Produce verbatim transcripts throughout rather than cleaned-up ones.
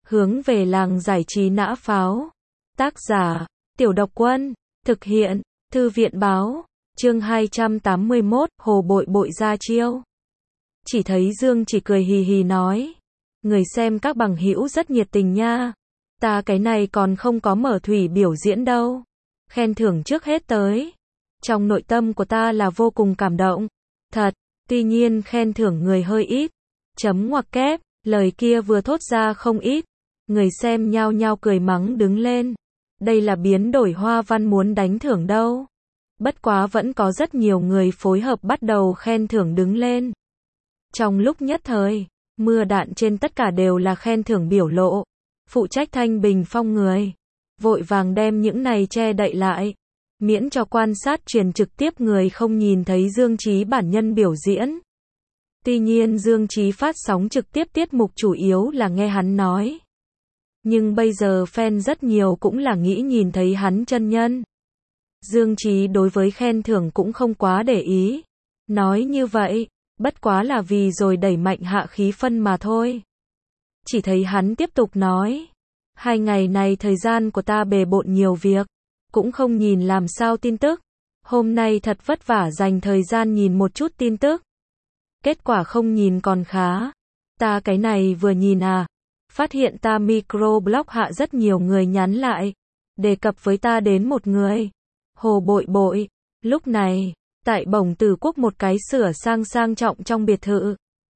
Hướng về làng giải trí nã pháo. Tác giả, Tiểu Độc Quân. Thực hiện, Thư viện báo. Chương hai trăm tám mươi mốt, Hồ Bội Bội ra chiêu. Chỉ thấy Dương chỉ cười hì hì nói. Người xem các bằng hữu rất nhiệt tình nha. Ta cái này còn không có mở thủy biểu diễn đâu. Khen thưởng trước hết tới. Trong nội tâm của ta là vô cùng cảm động. Thật, tuy nhiên khen thưởng người hơi ít. Chấm ngoặc kép, lời kia vừa thốt ra không ít. Người xem nhao nhao cười mắng đứng lên. Đây là biến đổi hoa văn muốn đánh thưởng đâu. Bất quá vẫn có rất nhiều người phối hợp bắt đầu khen thưởng đứng lên. Trong lúc nhất thời, mưa đạn trên tất cả đều là khen thưởng biểu lộ. Phụ trách thanh bình phong người vội vàng đem những này che đậy lại, miễn cho quan sát truyền trực tiếp người không nhìn thấy Dương Chí bản nhân biểu diễn. Tuy nhiên Dương Chí phát sóng trực tiếp tiết mục chủ yếu là nghe hắn nói. Nhưng bây giờ fan rất nhiều cũng là nghĩ nhìn thấy hắn chân nhân. Dương Chí đối với khen thưởng cũng không quá để ý. Nói như vậy, bất quá là vì rồi đẩy mạnh hạ khí phân mà thôi. Chỉ thấy hắn tiếp tục nói. Hai ngày này thời gian của ta bề bộn nhiều việc. Cũng không nhìn làm sao tin tức. Hôm nay thật vất vả dành thời gian nhìn một chút tin tức. Kết quả không nhìn còn khá. Ta cái này vừa nhìn à. Phát hiện ta microblog hạ rất nhiều người nhắn lại. Đề cập với ta đến một người. Hồ Bội Bội. Lúc này, tại Bổng Tử Quốc một cái sửa sang sang trọng trong biệt thự.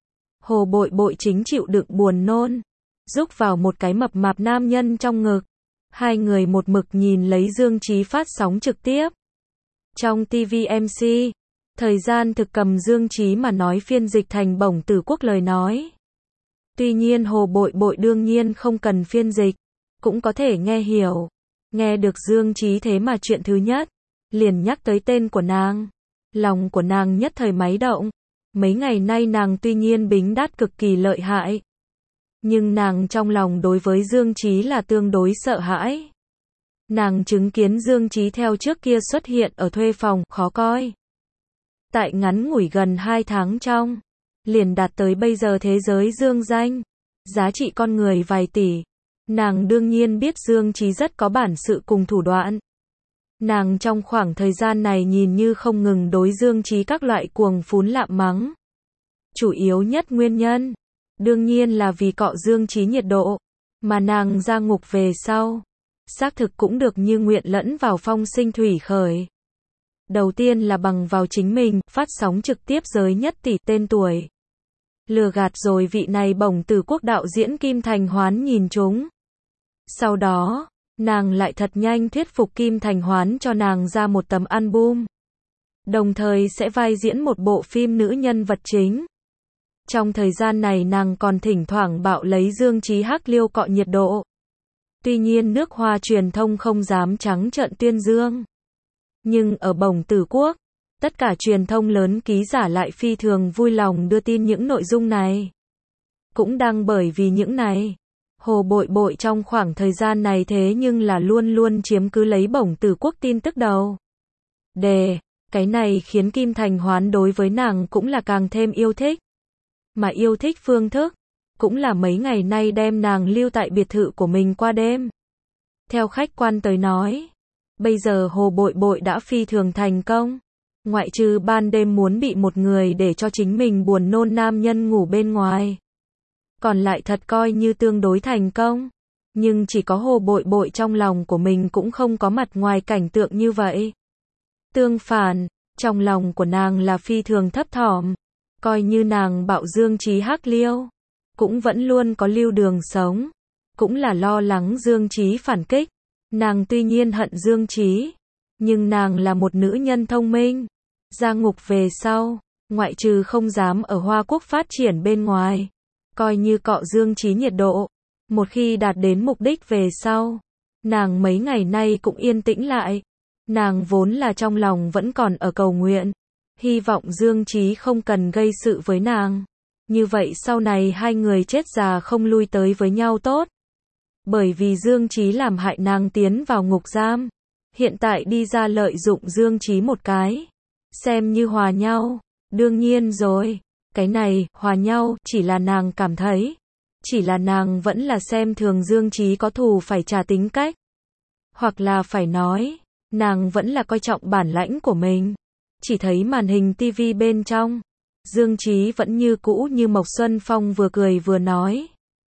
Hồ Bội Bội chính chịu đựng buồn nôn. Rúc vào một cái mập mạp nam nhân trong ngực. Hai người một mực nhìn lấy Dương Chí phát sóng trực tiếp. Trong ti vi em xê, thời gian thực cầm Dương Chí mà nói phiên dịch thành Bổng Tử Quốc lời nói. Tuy nhiên Hồ Bội Bội đương nhiên không cần phiên dịch, cũng có thể nghe hiểu. Nghe được Dương Chí thế mà chuyện thứ nhất, liền nhắc tới tên của nàng. Lòng của nàng nhất thời máy động. Mấy ngày nay nàng tuy nhiên bính đát cực kỳ lợi hại. Nhưng nàng trong lòng đối với Dương Chí là tương đối sợ hãi. Nàng chứng kiến Dương Chí theo trước kia xuất hiện ở thuê phòng, khó coi. Tại ngắn ngủi gần hai tháng trong, liền đạt tới bây giờ thế giới dương danh. Giá trị con người vài tỷ. Nàng đương nhiên biết Dương Chí rất có bản sự cùng thủ đoạn. Nàng trong khoảng thời gian này nhìn như không ngừng đối Dương Chí các loại cuồng phún lạm mắng. Chủ yếu nhất nguyên nhân, đương nhiên là vì cọ Dương Chí nhiệt độ, mà nàng ra ngục về sau. Xác thực cũng được như nguyện lẫn vào phong sinh thủy khởi. Đầu tiên là bằng vào chính mình, phát sóng trực tiếp giới nhất tỷ tên tuổi. Lừa gạt rồi vị này Bổng Tử Quốc đạo diễn Kim Thành Hoán nhìn chúng. Sau đó, nàng lại thật nhanh thuyết phục Kim Thành Hoán cho nàng ra một tấm album. Đồng thời sẽ vai diễn một bộ phim nữ nhân vật chính. Trong thời gian này nàng còn thỉnh thoảng bạo lấy Dương Chí hắc liêu cọ nhiệt độ. Tuy nhiên nước Hoa truyền thông không dám trắng trợn tuyên dương. Nhưng ở Bổng Tử Quốc, tất cả truyền thông lớn ký giả lại phi thường vui lòng đưa tin những nội dung này. Cũng đăng bởi vì những này. Hồ Bội Bội trong khoảng thời gian này thế nhưng là luôn luôn chiếm cứ lấy Bổng Tử Quốc tin tức đầu. Đề, cái này khiến Kim Thành Hoán đối với nàng cũng là càng thêm yêu thích. Mà yêu thích phương thức, cũng là mấy ngày nay đem nàng lưu tại biệt thự của mình qua đêm. Theo khách quan tới nói, bây giờ Hồ Bội Bội đã phi thường thành công. Ngoại trừ ban đêm muốn bị một người để cho chính mình buồn nôn nam nhân ngủ bên ngoài. Còn lại thật coi như tương đối thành công. Nhưng chỉ có Hồ Bội Bội trong lòng của mình cũng không có mặt ngoài cảnh tượng như vậy. Tương phản, trong lòng của nàng là phi thường thấp thỏm. Coi như nàng bạo Dương Chí hắc liêu, cũng vẫn luôn có lưu đường sống. Cũng là lo lắng Dương Chí phản kích. Nàng tuy nhiên hận Dương Chí, nhưng nàng là một nữ nhân thông minh. Ra ngục về sau, ngoại trừ không dám ở Hoa Quốc phát triển bên ngoài. Coi như cọ Dương Chí nhiệt độ. Một khi đạt đến mục đích về sau, nàng mấy ngày nay cũng yên tĩnh lại. Nàng vốn là trong lòng vẫn còn ở cầu nguyện. Hy vọng Dương Chí không cần gây sự với nàng. Như vậy sau này hai người chết già không lui tới với nhau tốt. Bởi vì Dương Chí làm hại nàng tiến vào ngục giam. Hiện tại đi ra lợi dụng Dương Chí một cái. Xem như hòa nhau. Đương nhiên rồi. Cái này, hòa nhau, chỉ là nàng cảm thấy. Chỉ là nàng vẫn là xem thường Dương Chí có thù phải trả tính cách. Hoặc là phải nói, nàng vẫn là coi trọng bản lãnh của mình. Chỉ thấy màn hình tivi bên trong, Dương Chí vẫn như cũ như Mộc Xuân Phong vừa cười vừa nói.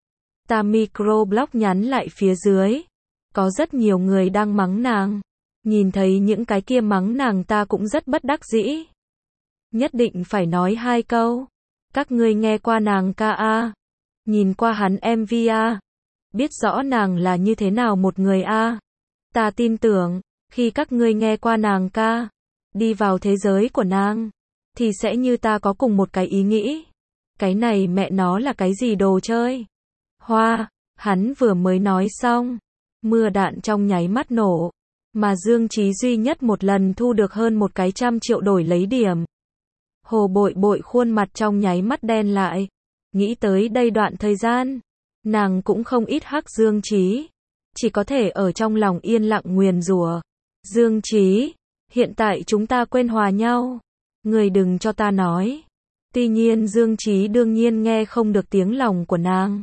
Ta microblock nhắn lại phía dưới. Có rất nhiều người đang mắng nàng. Nhìn thấy những cái kia mắng nàng ta cũng rất bất đắc dĩ. Nhất định phải nói hai câu. Các ngươi nghe qua nàng ca a, nhìn qua hắn em vê a, biết rõ nàng là như thế nào một người a. Ta tin tưởng, khi các ngươi nghe qua nàng ca, đi vào thế giới của nàng, thì sẽ như ta có cùng một cái ý nghĩ. Cái này mẹ nó là cái gì đồ chơi? Hoa, hắn vừa mới nói xong, mưa đạn trong nháy mắt nổ, mà Dương Chí duy nhất một lần thu được hơn một cái trăm triệu đổi lấy điểm. Hồ Bội Bội khuôn mặt trong nháy mắt đen lại, nghĩ tới đây đoạn thời gian, nàng cũng không ít hắc Dương Chí, chỉ có thể ở trong lòng yên lặng nguyền rủa. Dương Chí, hiện tại chúng ta quên hòa nhau, người đừng cho ta nói. Tuy nhiên Dương Chí đương nhiên nghe không được tiếng lòng của nàng.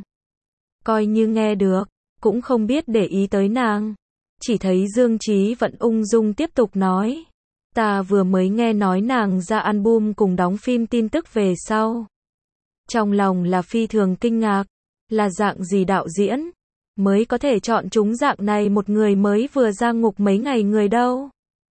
Coi như nghe được, cũng không biết để ý tới nàng. Chỉ thấy Dương Chí vẫn ung dung tiếp tục nói. Ta vừa mới nghe nói nàng ra album cùng đóng phim tin tức về sau. Trong lòng là phi thường kinh ngạc, là dạng gì đạo diễn mới có thể chọn chúng dạng này một người mới vừa ra ngục mấy ngày người đâu.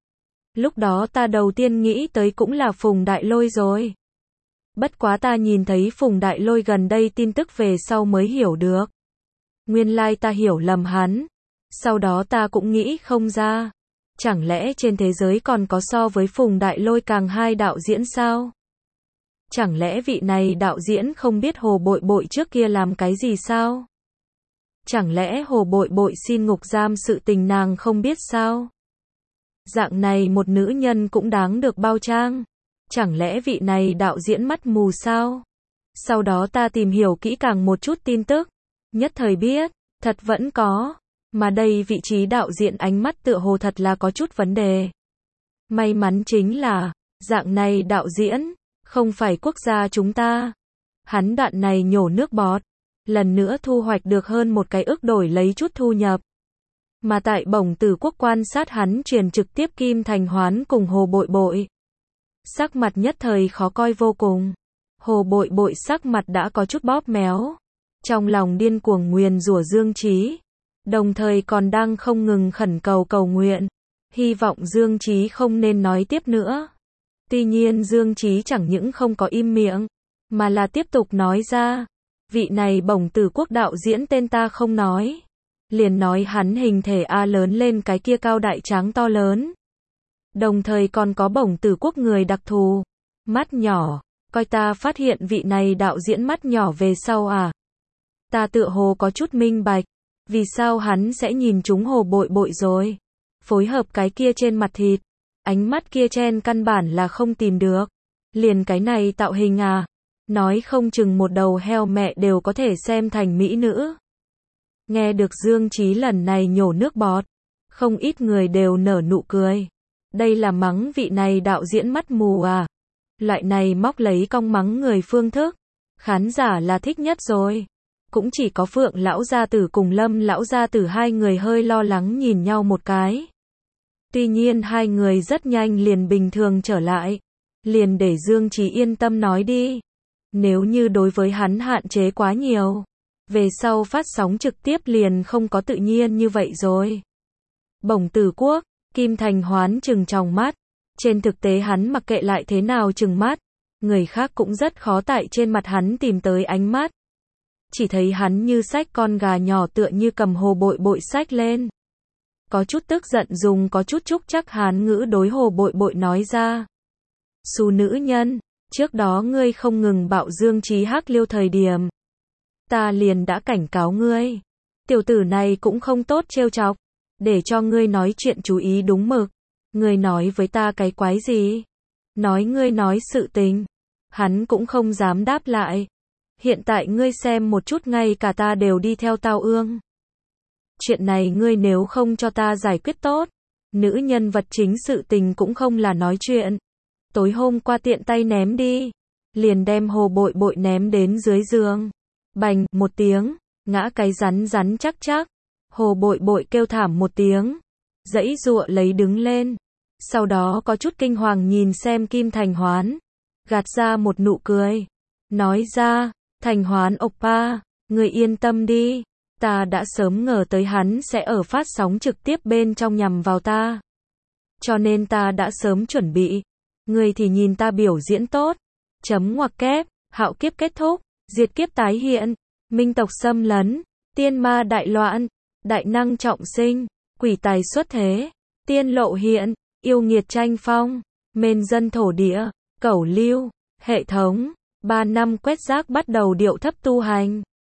Lúc đó ta đầu tiên nghĩ tới cũng là Phùng Đại Lôi rồi. Bất quá ta nhìn thấy Phùng Đại Lôi gần đây tin tức về sau mới hiểu được. Nguyên lai ta hiểu lầm hắn. Sau đó ta cũng nghĩ không ra. Chẳng lẽ trên thế giới còn có so với Phùng Đại Lôi càng hai đạo diễn sao? Chẳng lẽ vị này đạo diễn không biết Hồ Bội Bội trước kia làm cái gì sao? Chẳng lẽ Hồ Bội Bội xin ngục giam sự tình nàng không biết sao? Dạng này một nữ nhân cũng đáng được bao trang. Chẳng lẽ vị này đạo diễn mắt mù sao? Sau đó ta tìm hiểu kỹ càng một chút tin tức. Nhất thời biết, thật vẫn có. Mà đây vị trí đạo diễn ánh mắt tựa hồ thật là có chút vấn đề. May mắn chính là, dạng này đạo diễn, không phải quốc gia chúng ta. Hắn đoạn này nhổ nước bọt, lần nữa thu hoạch được hơn một cái ức đổi lấy chút thu nhập. Mà tại Bổng Tử Quốc quan sát hắn truyền trực tiếp Kim Thành Hoán cùng Hồ Bội Bội. Sắc mặt nhất thời khó coi vô cùng. Hồ Bội Bội sắc mặt đã có chút bóp méo. Trong lòng điên cuồng nguyền rủa Dương Chí. Đồng thời còn đang không ngừng khẩn cầu cầu nguyện. Hy vọng Dương Chí không nên nói tiếp nữa. Tuy nhiên Dương Chí chẳng những không có im miệng, mà là tiếp tục nói ra. Vị này Bổng Tử Quốc đạo diễn tên ta không nói. Liền nói hắn hình thể A lớn lên cái kia cao đại tráng to lớn. Đồng thời còn có Bổng Tử Quốc người đặc thù. Mắt nhỏ, coi ta phát hiện vị này đạo diễn mắt nhỏ về sau à. Ta tựa hồ có chút minh bạch. Vì sao hắn sẽ nhìn chúng Hồ Bội Bội rồi. Phối hợp cái kia trên mặt thịt. Ánh mắt kia trên căn bản là không tìm được. Liền cái này tạo hình à. Nói không chừng một đầu heo mẹ đều có thể xem thành mỹ nữ. Nghe được Dương Chí lần này nhổ nước bọt. Không ít người đều nở nụ cười. Đây là mắng vị này đạo diễn mắt mù à. Loại này móc lấy cong mắng người phương thức. Khán giả là thích nhất rồi. Cũng chỉ có Phượng lão gia tử cùng Lâm lão gia tử hai người hơi lo lắng nhìn nhau một cái. Tuy nhiên hai người rất nhanh liền bình thường trở lại. Liền để Dương Chí yên tâm nói đi. Nếu như đối với hắn hạn chế quá nhiều, về sau phát sóng trực tiếp liền không có tự nhiên như vậy rồi. Bổng Tử Quốc, Kim Thành Hoán trừng tròng mắt. Trên thực tế hắn mặc kệ lại thế nào trừng mắt, người khác cũng rất khó tại trên mặt hắn tìm tới ánh mắt. Chỉ thấy hắn như xách con gà nhỏ tựa như cầm Hồ Bội Bội xách lên. Có chút tức giận dùng có chút trúc chắc Hán ngữ đối Hồ Bội Bội nói ra. Xù nữ nhân, trước đó ngươi không ngừng bạo Dương Chí hắc liêu thời điểm. Ta liền đã cảnh cáo ngươi. Tiểu tử này cũng không tốt trêu chọc. Để cho ngươi nói chuyện chú ý đúng mực. Ngươi nói với ta cái quái gì? Nói ngươi nói sự tình. Hắn cũng không dám đáp lại. Hiện tại ngươi xem một chút ngay cả ta đều đi theo tao ương. Chuyện này ngươi nếu không cho ta giải quyết tốt. Nữ nhân vật chính sự tình cũng không là nói chuyện. Tối hôm qua tiện tay ném đi. Liền đem Hồ Bội Bội ném đến dưới giường. Bành, một tiếng, ngã cái rắn rắn chắc chắc. Hồ Bội Bội kêu thảm một tiếng, giãy giụa lấy đứng lên. Sau đó có chút kinh hoàng nhìn xem Kim Thành Hoán, gạt ra một nụ cười, nói ra, Thành Hoán oppa, người yên tâm đi, ta đã sớm ngờ tới hắn sẽ ở phát sóng trực tiếp bên trong nhằm vào ta. Cho nên ta đã sớm chuẩn bị, người thì nhìn ta biểu diễn tốt. Chấm ngoặc kép, hạo kiếp kết thúc, diệt kiếp tái hiện, minh tộc xâm lấn, tiên ma đại loạn, đại năng trọng sinh, quỷ tài xuất thế, tiên lộ hiện, yêu nghiệt tranh phong, mên dân thổ địa, cẩu lưu, hệ thống, ba năm quét rác bắt đầu điệu thấp tu hành.